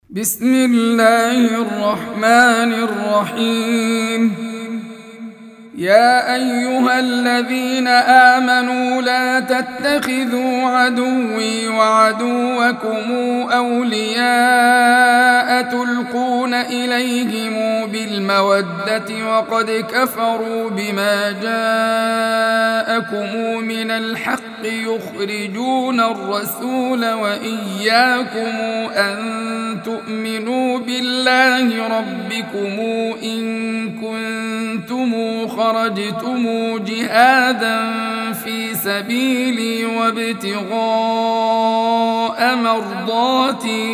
بسم الله الرحمن الرحيم. يا أيها الذين آمنوا لا تتخذوا عدوي وعدوكم أولياء تلقون إليهم بالمودة وقد كفروا بما جاءكم من الحق يخرجون الرسول وإياكم أن تؤمنوا بالله ربكم إن كنتم خرجتم جهادا في سبيلي وابتغاء مرضاتي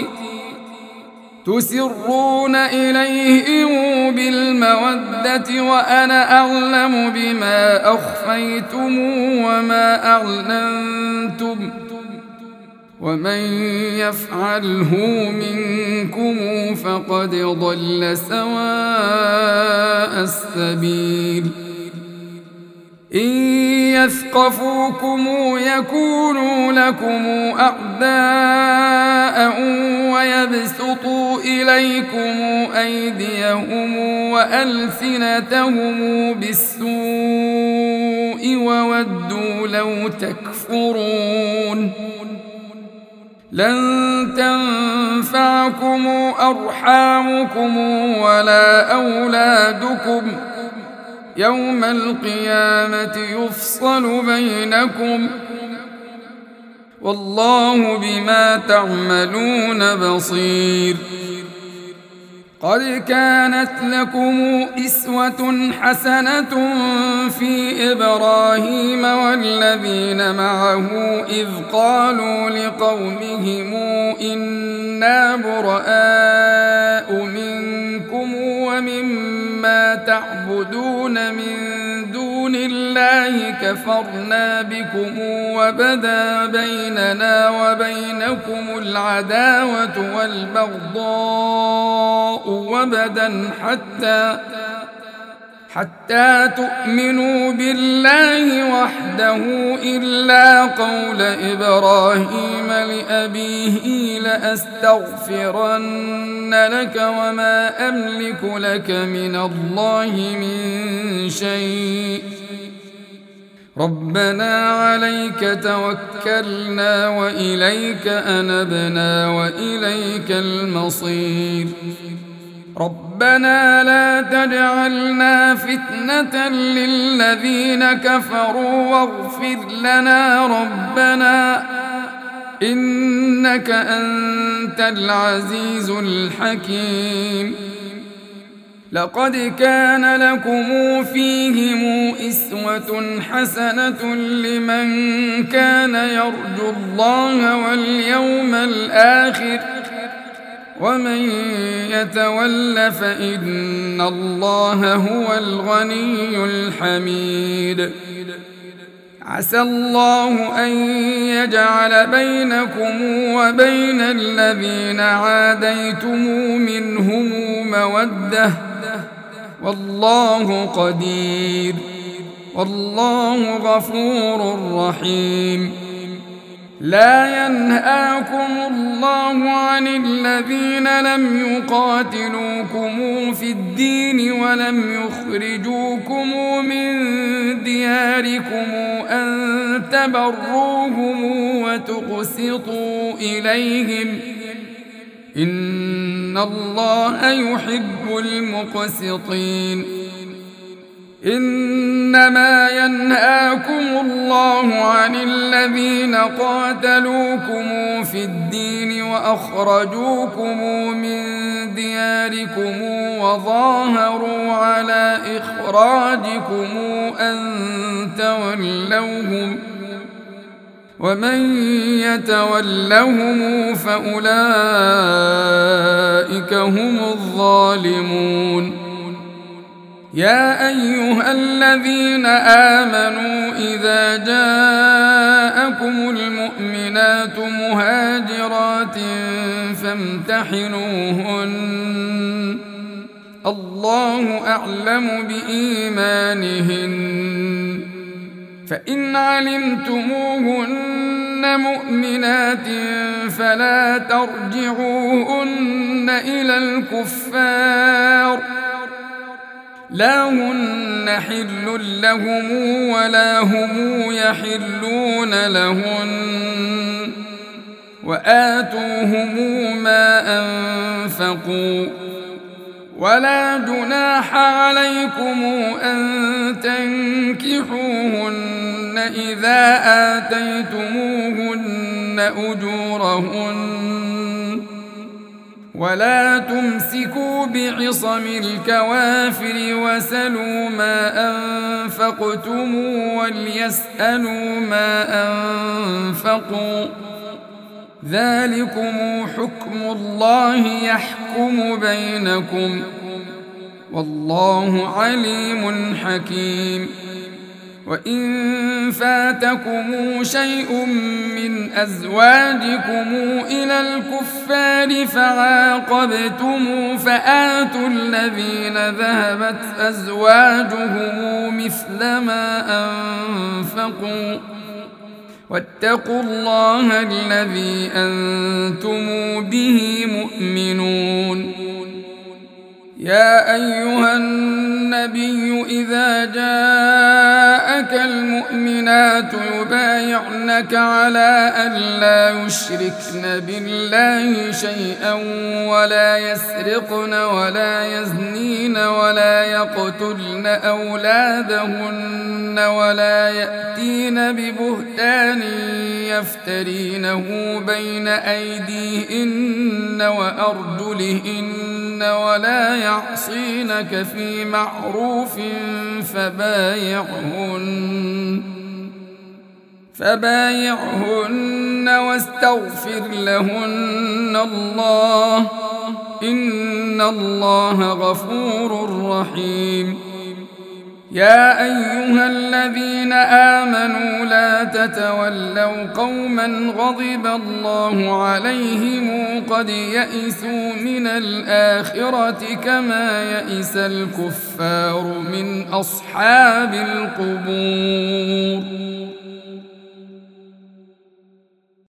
تسرون إليهم بالمودة وأنا أعلم بما أخفيتم وما أعلنتم ومن يفعله منكم فقد ضل سواء السبيل. إن يثقفوكم يكونوا لكم أعداء ويبسطوا إليكم أيديهم وألسنتهم بالسوء وودوا لو تكفرون. لن تنفعكم أرحامكم ولا أولادكم يوم القيامة يفصل بينكم والله بما تعملون بصير. قد كانت لكم أسوة حسنة في إبراهيم والذين معه إذ قالوا لقومهم إنا براء منكم ومما تعبدون من دون الله كفرنا بكم وبدا بيننا وبينكم العداوة والبغضاء وبدا حتى تؤمنوا بالله وحده إلا قول إبراهيم لأبيه لأستغفرن لك وما أملك لك من الله من شيء ربنا عليك توكلنا وإليك أنبنا وإليك المصير. ربنا لا تجعلنا فتنة للذين كفروا واغفر لنا ربنا إنك أنت العزيز الحكيم. لقد كان لكم فيهم أسوة حسنة لمن كان يرجو الله واليوم الآخر ومن يتول فإن الله هو الغني الحميد. عسى الله أن يجعل بينكم وبين الذين عاديتم منهم مودة والله قدير والله غفور رحيم. لا ينهاكم الله عن الذين لم يقاتلوكم في الدين ولم يخرجوكم من دياركم أن تبروهم وتقسطوا إليهم إن الله يحب المقسطين. إنما ينهاكم الله عن الذين قاتلوكم في الدين وأخرجوكم من دياركم وظاهروا على إخراجكم أن تولوهم ومن يتولهم فأولئك هم الظالمون. يا أيها الذين آمنوا إذا جاءكم المؤمنات مهاجرات فامتحنوهن الله أعلم بإيمانهن فإن علمتموهن مؤمنات فلا ترجعوهن إلى الكفار لا هن حل لهم ولا هم يحلون لهن وآتوهم ما أنفقوا ولا جناح عليكم أن تنكحوهن إذا آتيتموهن أجورهن ولا تمسكوا بعصم الكوافر وسلوا ما أنفقتم وليسألوا ما أنفقوا ذلكم حكم الله يحكم بينكم والله عليم حكيم وإن فاتكم شيء من أزواجكم إلى الكفار فعاقبتم فآتوا الذين ذهبت أزواجهم مثل ما أنفقوا واتقوا الله الذي أنتم به مؤمنون يا أيها النبي إذا جاءك المؤمنات يبايعنك على أن لا يشركن بالله شيئا ولا يسرقن ولا يزنين ولا يقتلن أولادهن ولا يأتين ببهتان يفترينه بين أيديهن وأرجلهن ولا يعصينك في معروف فبايعهن واستغفر لهن الله إن الله غفور رحيم يا أيها الذين آمنوا لا تتولوا قوما غضب الله عليهم قد يئسوا من الآخرة كما يئس الكفار من أصحاب القبور